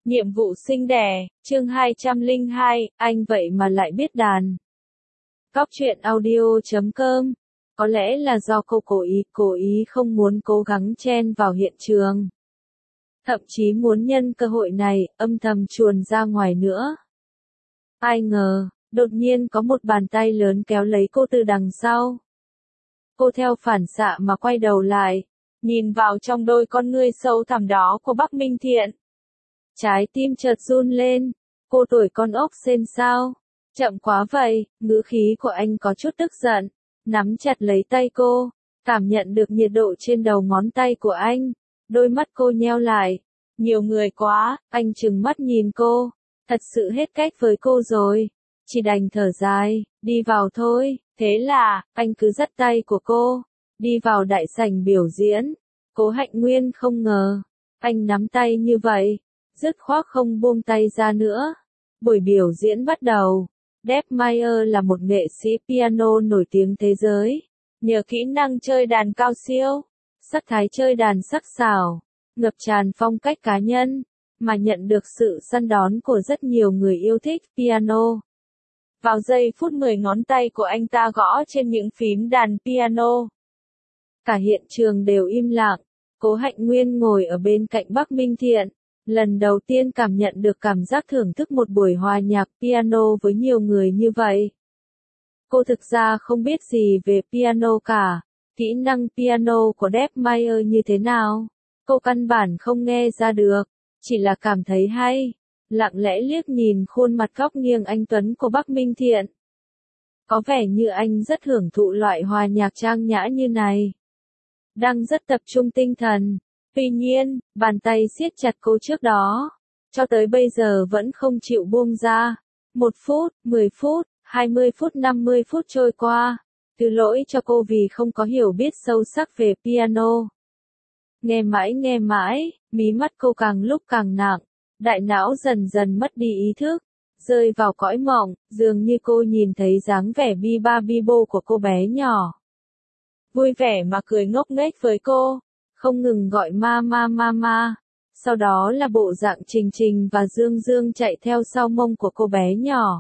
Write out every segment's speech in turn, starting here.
Nhiệm vụ sinh đẻ, chương 202, anh vậy mà lại biết đàn. Cóc truyện audio.com. Có lẽ là do cô cố ý không muốn cố gắng chen vào hiện trường. Thậm chí muốn nhân cơ hội này, âm thầm chuồn ra ngoài nữa. Ai ngờ, đột nhiên có một bàn tay lớn kéo lấy cô từ đằng sau. Cô theo phản xạ mà quay đầu lại, nhìn vào trong đôi con ngươi sâu thẳm đó của Bắc Minh Thiện. Trái tim chợt run lên, cô tuổi con ốc sên sao? Chậm quá vậy, ngữ khí của anh có chút tức giận, nắm chặt lấy tay cô, cảm nhận được nhiệt độ trên đầu ngón tay của anh, đôi mắt cô nheo lại. Nhiều người quá, anh trừng mắt nhìn cô, thật sự hết cách với cô rồi, chỉ đành thở dài, đi vào thôi. Thế là, anh cứ dắt tay của cô, đi vào đại sảnh biểu diễn. Cố Hạnh Nguyên không ngờ, anh nắm tay như vậy, dứt khoát không buông tay ra nữa. Buổi biểu diễn bắt đầu. Deb Mayer là một nghệ sĩ piano nổi tiếng thế giới, nhờ kỹ năng chơi đàn cao siêu, sắc thái chơi đàn sắc sảo, ngập tràn phong cách cá nhân, mà nhận được sự săn đón của rất nhiều người yêu thích piano. Vào giây phút 10 ngón tay của anh ta gõ trên những phím đàn piano, cả hiện trường đều im lặng. Cố Hạnh Nguyên ngồi ở bên cạnh Bắc Minh Thiện, lần đầu tiên cảm nhận được cảm giác thưởng thức một buổi hòa nhạc piano với nhiều người như vậy. Cô thực ra không biết gì về piano cả, kỹ năng piano của Deb Mayer như thế nào, cô căn bản không nghe ra được, chỉ là cảm thấy hay, lặng lẽ liếc nhìn khuôn mặt góc nghiêng anh tuấn của Bắc Minh Thiện. Có vẻ như anh rất hưởng thụ loại hòa nhạc trang nhã như này, đang rất tập trung tinh thần. Tuy nhiên, bàn tay siết chặt cô trước đó, cho tới bây giờ vẫn không chịu buông ra. 1 phút, 10 phút, 20 phút, 50 phút trôi qua. Thứ lỗi cho cô vì không có hiểu biết sâu sắc về piano. Nghe mãi, mí mắt cô càng lúc càng nặng, đại não dần dần mất đi ý thức, rơi vào cõi mộng, dường như cô nhìn thấy dáng vẻ bi ba bi bô của cô bé nhỏ. Vui vẻ mà cười ngốc nghếch với cô, không ngừng gọi ma. Sau đó là bộ dạng Trình Trình và Dương Dương chạy theo sau mông của cô bé nhỏ.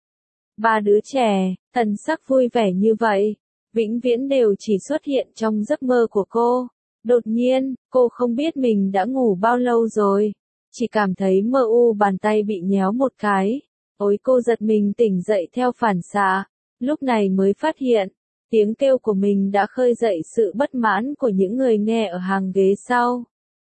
Ba đứa trẻ, thần sắc vui vẻ như vậy, vĩnh viễn đều chỉ xuất hiện trong giấc mơ của cô. Đột nhiên, cô không biết mình đã ngủ bao lâu rồi, chỉ cảm thấy mơ u bàn tay bị nhéo một cái. Ôi, cô giật mình tỉnh dậy theo phản xạ, lúc này mới phát hiện, tiếng kêu của mình đã khơi dậy sự bất mãn của những người nghe ở hàng ghế sau.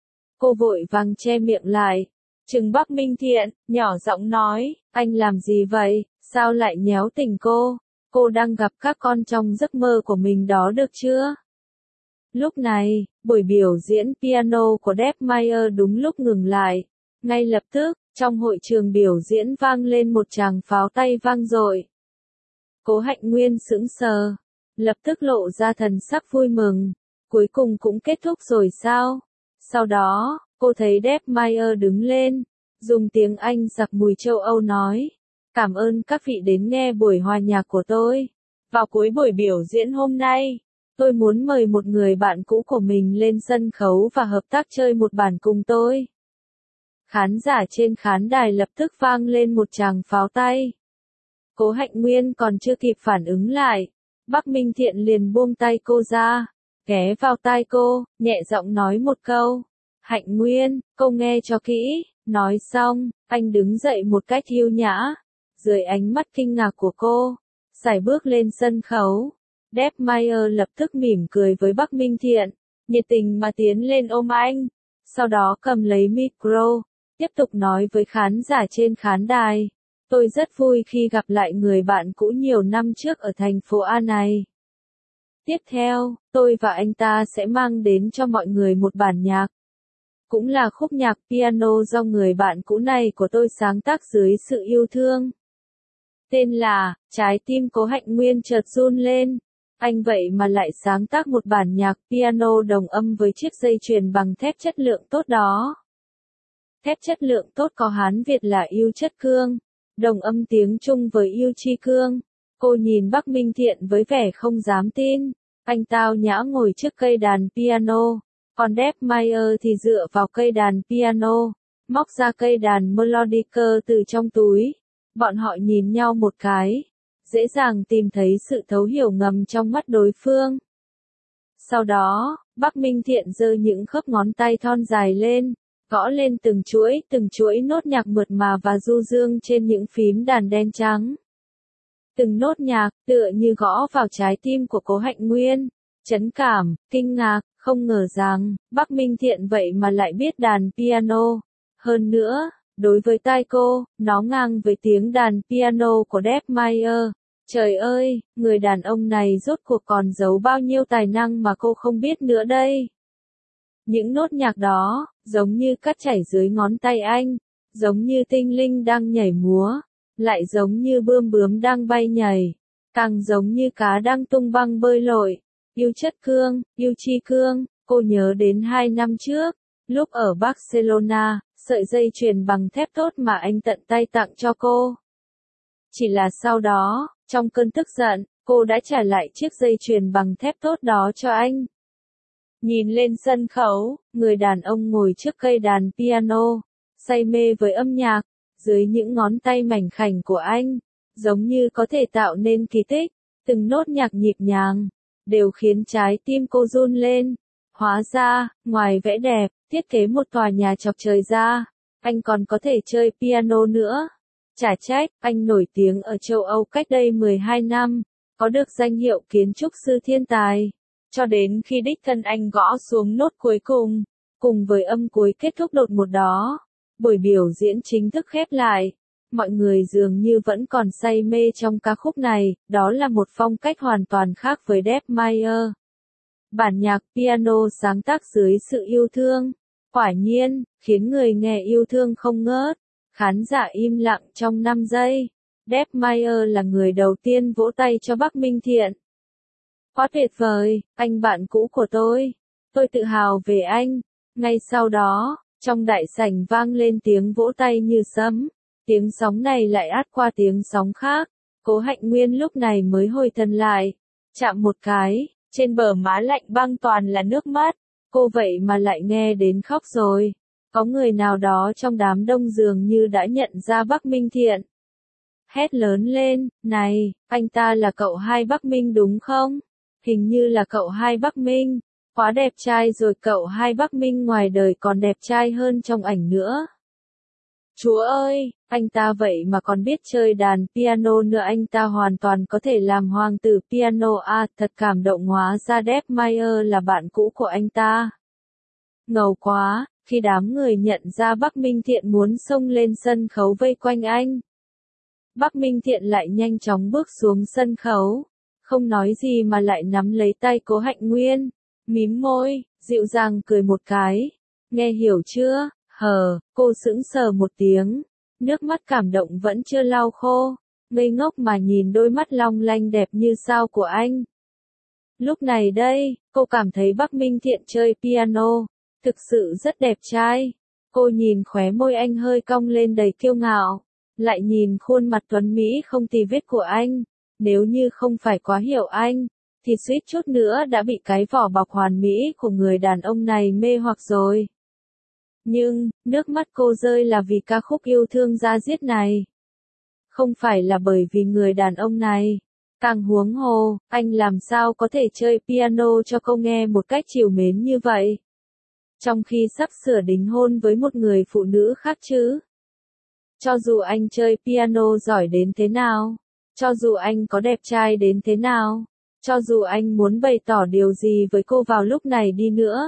Cô vội vàng che miệng lại, trừng Bắc Minh Thiện, nhỏ giọng nói, anh làm gì vậy, sao lại nhéo tỉnh cô? Cô đang gặp các con trong giấc mơ của mình đó được chưa? Lúc này, buổi biểu diễn piano của Deb Mayer đúng lúc ngừng lại. Ngay lập tức, trong hội trường biểu diễn vang lên một tràng pháo tay vang dội. Cố Hạnh Nguyên sững sờ, lập tức lộ ra thần sắc vui mừng. Cuối cùng cũng kết thúc rồi sao? Sau đó, cô thấy Deb Mayer đứng lên, dùng tiếng Anh giặc mùi châu Âu nói, cảm ơn các vị đến nghe buổi hòa nhạc của tôi. Vào cuối buổi biểu diễn hôm nay, tôi muốn mời một người bạn cũ của mình lên sân khấu và hợp tác chơi một bản cùng tôi. Khán giả trên khán đài lập tức vang lên một tràng pháo tay. Cố Hạnh Nguyên còn chưa kịp phản ứng lại, Bắc Minh Thiện liền buông tay cô ra, ghé vào tai cô, nhẹ giọng nói một câu. Hạnh Nguyên, cô nghe cho kỹ. Nói xong, anh đứng dậy một cách yêu nhã, dưới ánh mắt kinh ngạc của cô, sải bước lên sân khấu. Deb Mayer lập tức mỉm cười với Bắc Minh Thiện, nhiệt tình mà tiến lên ôm anh, sau đó cầm lấy micro, tiếp tục nói với khán giả trên khán đài. Tôi rất vui khi gặp lại người bạn cũ nhiều năm trước ở thành phố A này. Tiếp theo, tôi và anh ta sẽ mang đến cho mọi người một bản nhạc. Cũng là khúc nhạc piano do người bạn cũ này của tôi sáng tác dưới sự yêu thương. Tên là, trái tim Cố Hạnh Nguyên chợt run lên. Anh vậy mà lại sáng tác một bản nhạc piano đồng âm với chiếc dây chuyền bằng thép chất lượng tốt đó. Thép chất lượng tốt có Hán Việt là yêu chất cương, đồng âm tiếng Trung với yêu chi cương. Cô nhìn Bắc Minh Thiện với vẻ không dám tin. Anh tao nhã ngồi trước cây đàn piano, còn Deb Mayer thì dựa vào cây đàn piano, móc ra cây đàn melodica từ trong túi. Bọn họ nhìn nhau một cái, dễ dàng tìm thấy sự thấu hiểu ngầm trong mắt đối phương. Sau đó, Bắc Minh Thiện giơ những khớp ngón tay thon dài lên, gõ lên từng chuỗi nốt nhạc mượt mà và du dương trên những phím đàn đen trắng. Từng nốt nhạc, tựa như gõ vào trái tim của Cố Hạnh Nguyên, trấn cảm, kinh ngạc, không ngờ rằng, Bắc Minh Thiện vậy mà lại biết đàn piano. Hơn nữa, đối với tai cô, nó ngang với tiếng đàn piano của Deb Mayer. Trời ơi, người đàn ông này rốt cuộc còn giấu bao nhiêu tài năng mà cô không biết nữa đây. Những nốt nhạc đó, giống như cát chảy dưới ngón tay anh, giống như tinh linh đang nhảy múa, lại giống như bươm bướm đang bay nhảy, càng giống như cá đang tung băng bơi lội. Yêu chất cương, yêu chi cương, cô nhớ đến 2 năm trước, lúc ở Barcelona, sợi dây chuyền bằng thép tốt mà anh tận tay tặng cho cô. Chỉ là sau đó, trong cơn tức giận, cô đã trả lại chiếc dây chuyền bằng thép tốt đó cho anh. Nhìn lên sân khấu, người đàn ông ngồi trước cây đàn piano, say mê với âm nhạc, dưới những ngón tay mảnh khảnh của anh, giống như có thể tạo nên kỳ tích, từng nốt nhạc nhịp nhàng, đều khiến trái tim cô run lên. Hóa ra, ngoài vẽ đẹp, thiết kế một tòa nhà chọc trời ra, anh còn có thể chơi piano nữa. Chả trách, anh nổi tiếng ở châu Âu cách đây 12 năm, có được danh hiệu kiến trúc sư thiên tài. Cho đến khi đích thân anh gõ xuống nốt cuối cùng với âm cuối kết thúc đột ngột đó, buổi biểu diễn chính thức khép lại. Mọi người dường như vẫn còn say mê trong ca khúc này, đó là một phong cách hoàn toàn khác với Deb Mayer. Bản nhạc piano sáng tác dưới sự yêu thương, quả nhiên, khiến người nghe yêu thương không ngớt. Khán giả im lặng trong 5 giây. Deb Mayer là người đầu tiên vỗ tay cho Bắc Minh Thiện. Quá tuyệt vời, anh bạn cũ của tôi tự hào về anh. Ngay sau đó, trong đại sảnh vang lên tiếng vỗ tay như sấm. Tiếng sóng này lại át qua tiếng sóng khác. Cố Hạnh Nguyên lúc này mới hồi thần lại. Chạm một cái, trên bờ má lạnh băng toàn là nước mắt. Cô vậy mà lại nghe đến khóc rồi. Có người nào đó trong đám đông dường như đã nhận ra Bắc Minh Thiện. Hét lớn lên, này, anh ta là cậu hai Bắc Minh đúng không? Hình như là cậu hai Bắc Minh. Quá đẹp trai rồi, cậu hai Bắc Minh ngoài đời còn đẹp trai hơn trong ảnh nữa. Chúa ơi, anh ta vậy mà còn biết chơi đàn piano nữa, anh ta hoàn toàn có thể làm hoàng tử piano à, thật cảm động, hóa ra Deb Mayer là bạn cũ của anh ta. Ngầu quá, khi đám người nhận ra Bắc Minh Thiện muốn xông lên sân khấu vây quanh anh. Bắc Minh Thiện lại nhanh chóng bước xuống sân khấu, không nói gì mà lại nắm lấy tay Cố Hạnh Nguyên, mím môi, dịu dàng cười một cái. Nghe hiểu chưa? Cô sững sờ một tiếng, nước mắt cảm động vẫn chưa lau khô, ngây ngốc mà nhìn đôi mắt long lanh đẹp như sao của anh. Lúc này đây, cô cảm thấy Bắc Minh Thiện chơi piano, thực sự rất đẹp trai. Cô nhìn khóe môi anh hơi cong lên đầy kiêu ngạo, lại nhìn khuôn mặt tuấn mỹ không tì vết của anh. Nếu như không phải quá hiểu anh, thì suýt chút nữa đã bị cái vỏ bọc hoàn mỹ của người đàn ông này mê hoặc rồi. Nhưng, nước mắt cô rơi là vì ca khúc yêu thương da diết này. Không phải là bởi vì người đàn ông này. Càng huống hồ, anh làm sao có thể chơi piano cho cô nghe một cách trìu mến như vậy? Trong khi sắp sửa đính hôn với một người phụ nữ khác chứ. Cho dù anh chơi piano giỏi đến thế nào, cho dù anh có đẹp trai đến thế nào, cho dù anh muốn bày tỏ điều gì với cô vào lúc này đi nữa,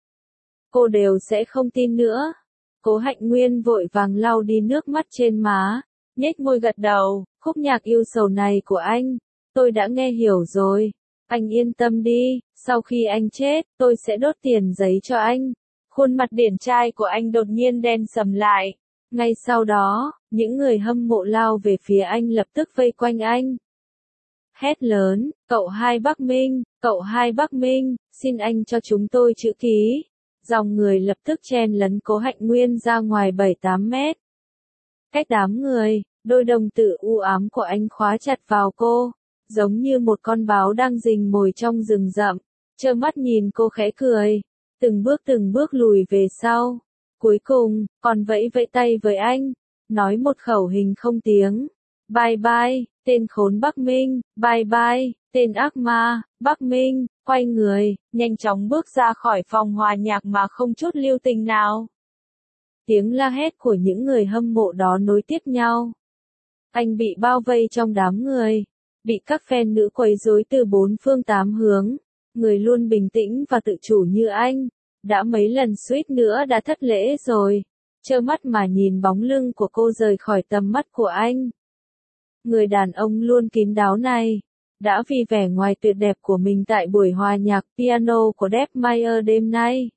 cô đều sẽ không tin nữa. Cố Hạnh Nguyên vội vàng lau đi nước mắt trên má, nhếch môi gật đầu, khúc nhạc yêu sầu này của anh, tôi đã nghe hiểu rồi. Anh yên tâm đi, sau khi anh chết, tôi sẽ đốt tiền giấy cho anh. Khuôn mặt điển trai của anh đột nhiên đen sầm lại. Ngay sau đó, những người hâm mộ lao về phía anh lập tức vây quanh anh. Hét lớn, cậu hai Bắc Minh, cậu hai Bắc Minh, xin anh cho chúng tôi chữ ký. Dòng người lập tức chen lấn Cố Hạnh Nguyên ra ngoài 7-8 mét. Cách đám người, đôi đồng tử u ám của anh khóa chặt vào cô, giống như một con báo đang rình mồi trong rừng rậm, trơ mắt nhìn cô khẽ cười, từng bước lùi về sau. Cuối cùng, còn vẫy vẫy tay với anh, nói một khẩu hình không tiếng. Bye bye, tên khốn Bắc Minh, bye bye, tên ác ma, Bắc Minh, quay người, nhanh chóng bước ra khỏi phòng hòa nhạc mà không chút lưu tình nào. Tiếng la hét của những người hâm mộ đó nối tiếp nhau. Anh bị bao vây trong đám người, bị các fan nữ quấy rối từ bốn phương tám hướng. Người luôn bình tĩnh và tự chủ như anh, đã mấy lần suýt nữa đã thất lễ rồi. Trơ mắt mà nhìn bóng lưng của cô rời khỏi tầm mắt của anh. Người đàn ông luôn kín đáo này, đã vì vẻ ngoài tuyệt đẹp của mình tại buổi hòa nhạc piano của Deb Mayer đêm nay,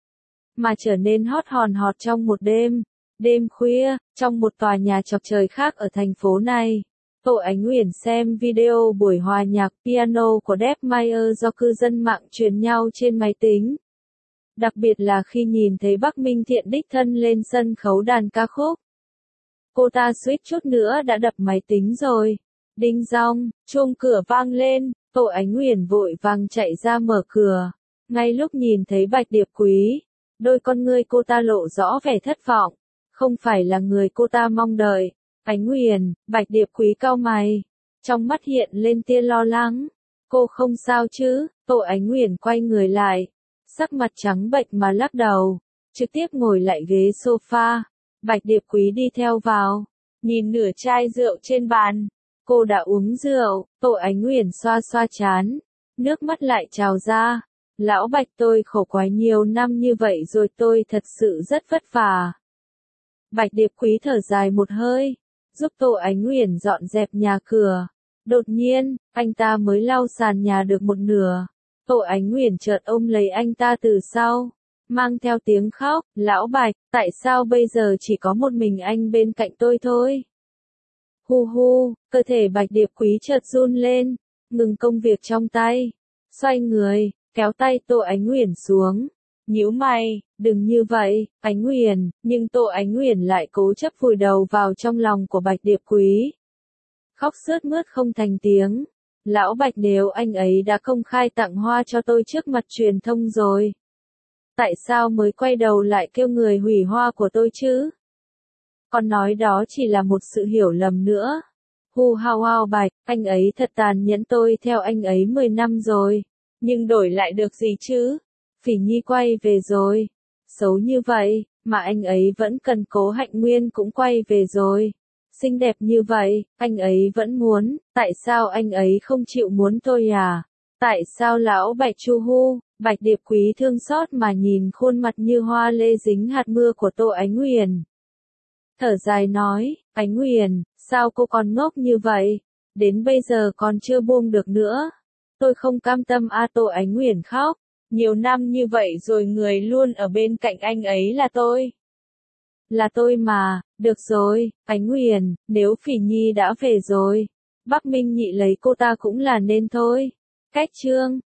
mà trở nên hot hòn hot trong một đêm. Đêm khuya, trong một tòa nhà chọc trời khác ở thành phố này, Tô Ánh Uyển xem video buổi hòa nhạc piano của Deb Mayer do cư dân mạng truyền nhau trên máy tính. Đặc biệt là khi nhìn thấy Bắc Minh Thiện đích thân lên sân khấu đàn ca khúc. Cô ta suýt chút nữa đã đập máy tính rồi. Đinh dong, chuông cửa vang lên, Tô Ánh Uyển vội vàng chạy ra mở cửa. Ngay lúc nhìn thấy Bạch Điệp Quý, đôi con ngươi cô ta lộ rõ vẻ thất vọng. Không phải là người cô ta mong đợi. Ánh Uyển, Bạch Điệp Quý cau mày, trong mắt hiện lên tia lo lắng. Cô không sao chứ? Tô Ánh Uyển quay người lại, sắc mặt trắng bệch mà lắc đầu, trực tiếp ngồi lại ghế sofa. Bạch Điệp Quý đi theo vào, nhìn nửa chai rượu trên bàn. Cô đã uống rượu. Tô Ánh Uyển xoa xoa trán, nước mắt lại trào ra. Lão Bạch, tôi khổ quá nhiều năm như vậy rồi, tôi thật sự rất vất vả. Bạch Điệp Quý thở dài một hơi, giúp Tô Ánh Uyển dọn dẹp nhà cửa. Đột nhiên, anh ta mới lau sàn nhà được một nửa. Tô Ánh Uyển chợt ôm lấy anh ta từ sau, mang theo tiếng khóc, lão Bạch, tại sao bây giờ chỉ có một mình anh bên cạnh tôi thôi? Hu hu, cơ thể Bạch Điệp Quý chợt run lên, ngừng công việc trong tay, xoay người, kéo tay Tô Ánh Uyển xuống, nhíu mày, đừng như vậy, Ánh Uyển, nhưng Tô Ánh Uyển lại cố chấp vùi đầu vào trong lòng của Bạch Điệp Quý. Khóc sướt mướt không thành tiếng. Lão Bạch, nếu anh ấy đã công khai tặng hoa cho tôi trước mặt truyền thông rồi, tại sao mới quay đầu lại kêu người hủy hoa của tôi chứ? Còn nói đó chỉ là một sự hiểu lầm nữa. Hu hao hao Bạch, anh ấy thật tàn nhẫn, tôi theo anh ấy 10 năm rồi. Nhưng đổi lại được gì chứ? Phỉ Nhi quay về rồi. Xấu như vậy, mà anh ấy vẫn cần Cố Hạnh Nguyên cũng quay về rồi. Xinh đẹp như vậy, anh ấy vẫn muốn, tại sao anh ấy không chịu muốn tôi à? Tại sao lão Bạch chu hu? Bạch Điệp Quý thương xót mà nhìn khuôn mặt như hoa lê dính hạt mưa của Tô Ánh Uyển. Thở dài nói, Ánh Uyển, sao cô còn ngốc như vậy? Đến bây giờ còn chưa buông được nữa. Tôi không cam tâm a. Tô Ánh Uyển khóc. Nhiều năm như vậy rồi, người luôn ở bên cạnh anh ấy là tôi. Là tôi mà, được rồi, Ánh Uyển, nếu Phỉ Nhi đã về rồi, Bắc Minh Nhị lấy cô ta cũng là nên thôi. Cách chương